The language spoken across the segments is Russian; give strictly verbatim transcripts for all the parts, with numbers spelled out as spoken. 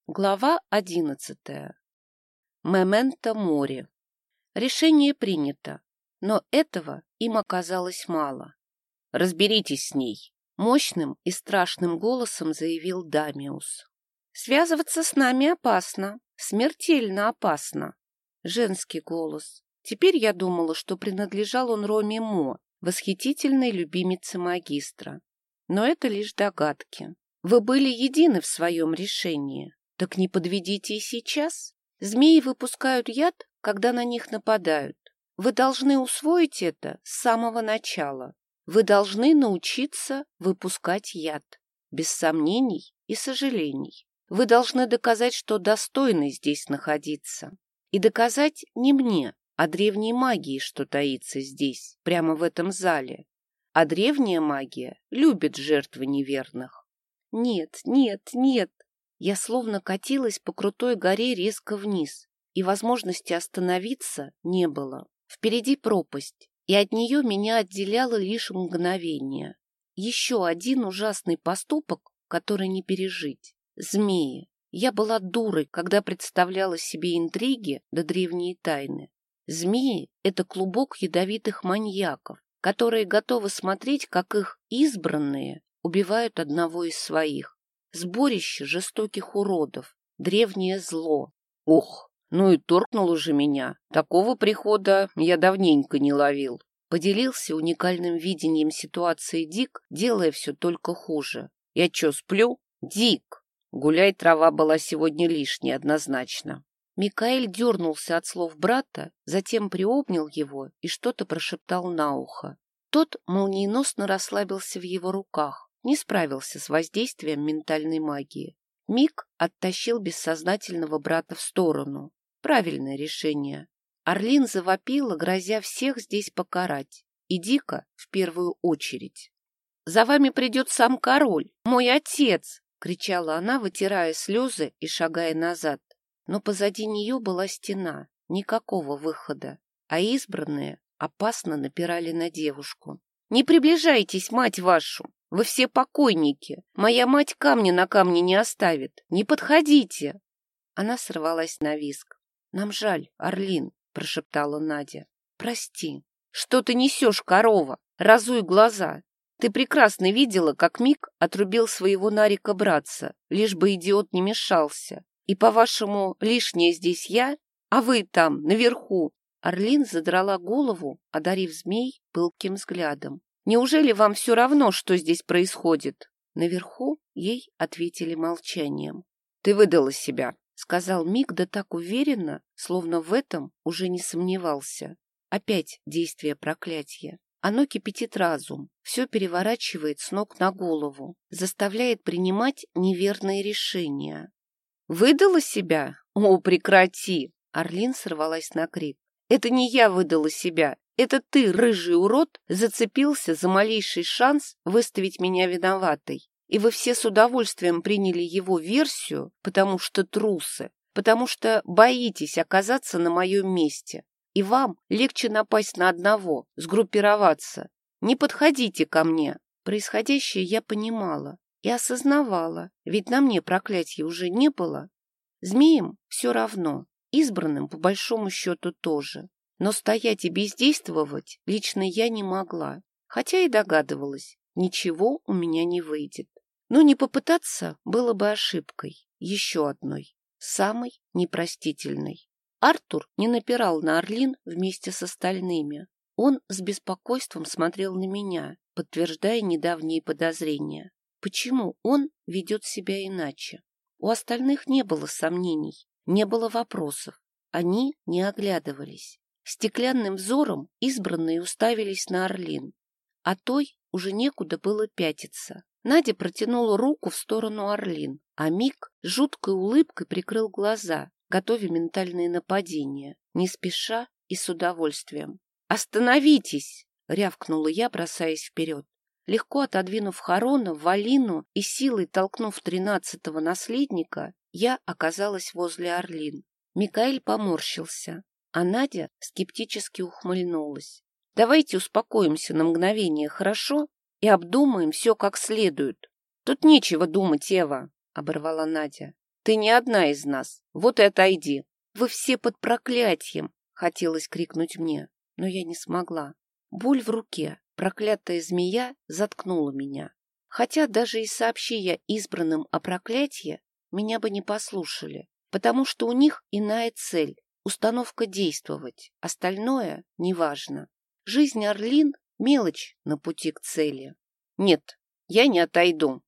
Глава одиннадцатая. Мементо море. Решение принято, но этого им оказалось мало. «Разберитесь с ней», — мощным и страшным голосом заявил Дамиус. «Связываться с нами опасно, смертельно опасно». Женский голос. Теперь я думала, что принадлежал он Роме Мо, восхитительной любимице магистра. Но это лишь догадки. Вы были едины в своем решении. Так не подведите и сейчас. Змеи выпускают яд, когда на них нападают. Вы должны усвоить это с самого начала. Вы должны научиться выпускать яд, без сомнений и сожалений. Вы должны доказать, что достойны здесь находиться. И доказать не мне, а древней магии, что таится здесь, прямо в этом зале. А древняя магия любит жертвы неверных. Нет, нет, нет. Я словно катилась по крутой горе резко вниз, и возможности остановиться не было. Впереди пропасть, и от нее меня отделяло лишь мгновение. Еще один ужасный поступок, который не пережить. Змеи. Я была дурой, когда представляла себе интриги да древние тайны. Змеи — это клубок ядовитых маньяков, которые готовы смотреть, как их избранные убивают одного из своих. Сборище жестоких уродов, древнее зло. Ох, ну и торкнул уже меня. Такого прихода я давненько не ловил. Поделился уникальным видением ситуации Дик, делая все только хуже. Я че, сплю? Дик! Гуляй, трава была сегодня лишней, однозначно. Микаэль дернулся от слов брата, затем приобнял его и что-то прошептал на ухо. Тот молниеносно расслабился в его руках. Не справился с воздействием ментальной магии. Мик оттащил бессознательного брата в сторону. Правильное решение. Орлин завопила, грозя всех здесь покарать. И Дика в первую очередь. «За вами придет сам король, мой отец!» — кричала она, вытирая слезы и шагая назад. Но позади нее была стена, никакого выхода. А избранные опасно напирали на девушку. «Не приближайтесь, мать вашу! Вы все покойники. Моя мать камня на камне не оставит. Не подходите!» Она сорвалась на визг. «Нам жаль, Орлин», — прошептала Надя. «Прости». «Что ты несешь, корова? Разуй глаза. Ты прекрасно видела, как Мик отрубил своего Нарика-братца, лишь бы идиот не мешался. И, по-вашему, лишнее здесь я? А вы там, наверху?» Орлин задрала голову, одарив змей пылким взглядом. «Неужели вам все равно, что здесь происходит?» Наверху ей ответили молчанием. «Ты выдала себя», — сказал Мик, да так уверенно, словно в этом уже не сомневался. Опять действие проклятия. Оно кипятит разум, все переворачивает с ног на голову, заставляет принимать неверные решения. «Выдала себя? О, прекрати!» Орлин сорвалась на крик. «Это не я выдала себя. Это ты, рыжий урод, зацепился за малейший шанс выставить меня виноватой. И вы все с удовольствием приняли его версию, потому что трусы, потому что боитесь оказаться на моем месте. И вам легче напасть на одного, сгруппироваться. Не подходите ко мне». Происходящее я понимала и осознавала, ведь на мне проклятия уже не было. Змеям все равно, избранным по большому счету тоже. Но стоять и бездействовать лично я не могла, хотя и догадывалась, ничего у меня не выйдет. Но не попытаться было бы ошибкой, еще одной, самой непростительной. Артур не напирал на Орлин вместе с остальными. Он с беспокойством смотрел на меня, подтверждая недавние подозрения. Почему он ведет себя иначе? У остальных не было сомнений, не было вопросов. Они не оглядывались. Стеклянным взором избранные уставились на Орлин, а той уже некуда было пятиться. Надя протянула руку в сторону Орлин, а Мик с жуткой улыбкой прикрыл глаза, готовя ментальные нападения, не спеша и с удовольствием. «Остановитесь!» — рявкнула я, бросаясь вперед. Легко отодвинув Харона, Валину и силой толкнув тринадцатого наследника, я оказалась возле Орлин. Микаэль поморщился, а Надя скептически ухмыльнулась. «Давайте успокоимся на мгновение, хорошо? И обдумаем все как следует». «Тут нечего думать, Эва», — оборвала Надя. Ты не одна из нас. Вот и отойди. Вы все под проклятием, хотелось крикнуть мне, но я не смогла. Боль в руке, проклятая змея, заткнула меня. Хотя даже и сообщи я избранным о проклятии, меня бы не послушали, потому что у них иная цель, установка действовать, остальное неважно. Жизнь Орлин — мелочь на пути к цели. Нет, я не отойду.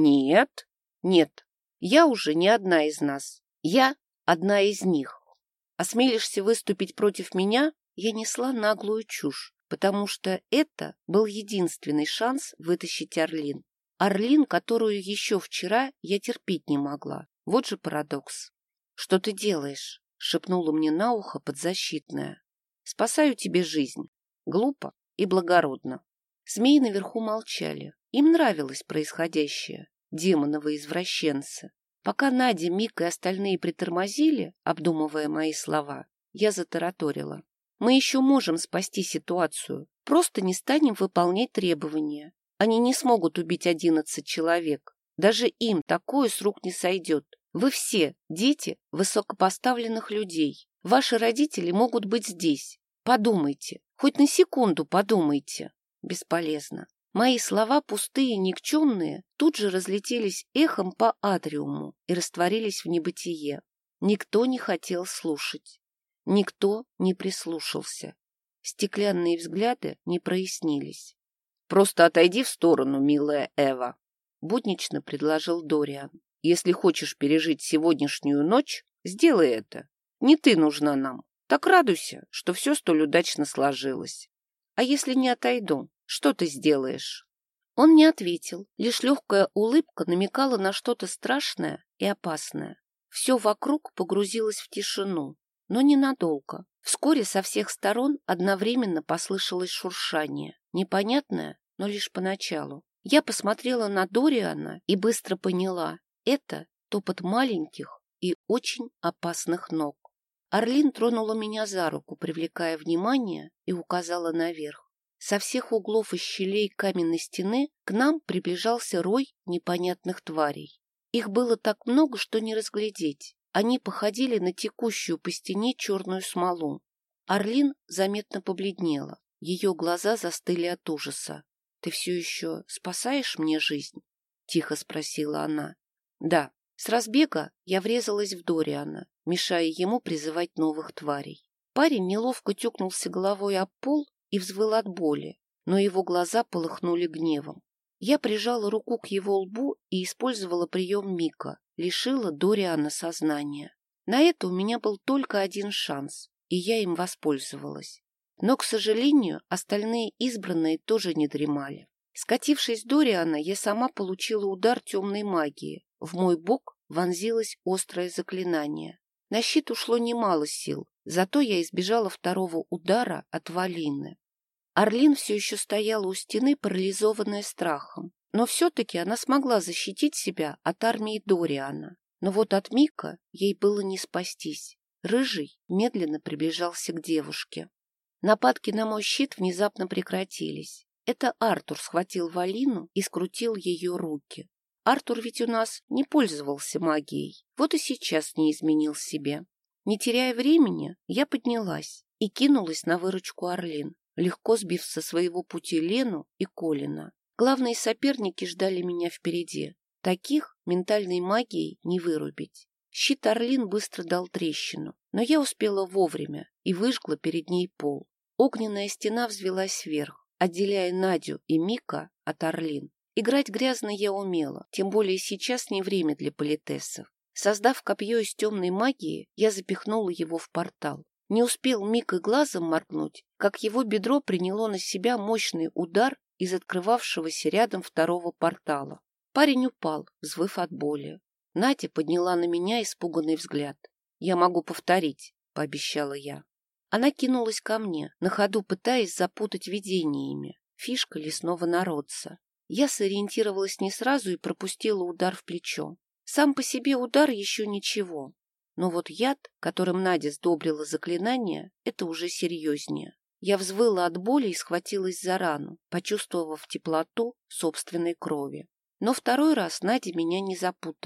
Нет, нет, я уже не одна из нас. Я одна из них. Осмелишься выступить против меня, я несла наглую чушь, потому что это был единственный шанс вытащить Орлин. Орлин, которую еще вчера я терпеть не могла. Вот же парадокс. «Что ты делаешь?» — шепнула мне на ухо подзащитная. «Спасаю тебе жизнь. Глупо и благородно». Змеи наверху молчали. Им нравилось происходящее. Демоновые извращенцы. Пока Надя, Мика и остальные притормозили, обдумывая мои слова, я затараторила. «Мы еще можем спасти ситуацию. Просто не станем выполнять требования. Они не смогут убить одиннадцать человек. Даже им такое с рук не сойдет. Вы все дети высокопоставленных людей. Ваши родители могут быть здесь. Подумайте. Хоть на секунду подумайте». Бесполезно. Мои слова, пустые, никчемные, тут же разлетелись эхом по атриуму и растворились в небытие. Никто не хотел слушать. Никто не прислушался. Стеклянные взгляды не прояснились. «Просто отойди в сторону, милая Эва», — буднично предложил Дориан. «Если хочешь пережить сегодняшнюю ночь, сделай это. Не ты нужна нам. Так радуйся, что все столь удачно сложилось. А если не отойду, что ты сделаешь?» Он не ответил, лишь легкая улыбка намекала на что-то страшное и опасное. Все вокруг погрузилось в тишину, но ненадолго. Вскоре со всех сторон одновременно послышалось шуршание, непонятное, но лишь поначалу. Я посмотрела на Дориана и быстро поняла — это топот маленьких и очень опасных ног. Орлин тронула меня за руку, привлекая внимание, и указала наверх. Со всех углов и щелей каменной стены к нам приближался рой непонятных тварей. Их было так много, что не разглядеть. Они походили на текущую по стене черную смолу. Орлин заметно побледнела. Ее глаза застыли от ужаса. «Ты все еще спасаешь мне жизнь?» — тихо спросила она. «Да». С разбега я врезалась в Дориана, мешая ему призывать новых тварей. Парень неловко тюкнулся головой об пол и взвыл от боли, но его глаза полыхнули гневом. Я прижала руку к его лбу и использовала прием Мика, лишила Дориана сознания. На это у меня был только один шанс, и я им воспользовалась. Но, к сожалению, остальные избранные тоже не дремали. Скатившись с Дориана, я сама получила удар темной магии. В мой бок вонзилось острое заклинание. На щит ушло немало сил, зато я избежала второго удара от Валины. Орлин все еще стояла у стены, парализованная страхом. Но все-таки она смогла защитить себя от армии Дориана. Но вот от Мика ей было не спастись. Рыжий медленно приближался к девушке. Нападки на мой щит внезапно прекратились. Это Артур схватил Валину и скрутил ее руки. Артур ведь у нас не пользовался магией, вот и сейчас не изменил себе. Не теряя времени, я поднялась и кинулась на выручку Орлин, легко сбив со своего пути Лену и Колина. Главные соперники ждали меня впереди. Таких ментальной магией не вырубить. Щит Орлин быстро дал трещину, но я успела вовремя и выжгла перед ней пол. Огненная стена взвелась вверх, отделяя Надю и Мика от Орлин. Играть грязно я умела, тем более сейчас не время для политессов. Создав копье из темной магии, я запихнула его в портал. Не успел Мик и глазом моргнуть, как его бедро приняло на себя мощный удар из открывавшегося рядом второго портала. Парень упал, взвыв от боли. Надя подняла на меня испуганный взгляд. «Я могу повторить», — пообещала я. Она кинулась ко мне, на ходу пытаясь запутать видениями. Фишка лесного народца. Я сориентировалась не сразу и пропустила удар в плечо. Сам по себе удар еще ничего. Но вот яд, которым Надя сдобрила заклинание, это уже серьезнее. Я взвыла от боли и схватилась за рану, почувствовав теплоту собственной крови. Но второй раз Надя меня не запутала.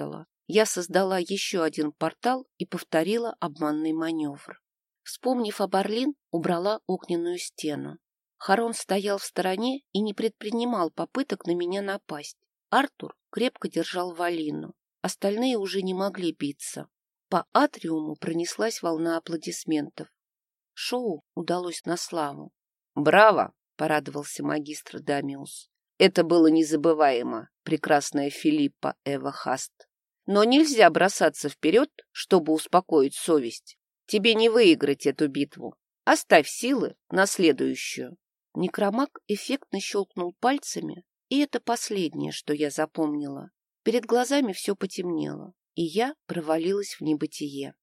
Я создала еще один портал и повторила обманный маневр. Вспомнив об Орлин, убрала огненную стену. Харон стоял в стороне и не предпринимал попыток на меня напасть. Артур крепко держал Валину. Остальные уже не могли биться. По атриуму пронеслась волна аплодисментов. Шоу удалось на славу. «Браво!» — порадовался магистр Дамиус. «Это было незабываемо, прекрасная Филиппа Эва Хаст. Но нельзя бросаться вперед, чтобы успокоить совесть. Тебе не выиграть эту битву. Оставь силы на следующую». Некромаг эффектно щелкнул пальцами, и это последнее, что я запомнила. Перед глазами все потемнело, и я провалилась в небытие.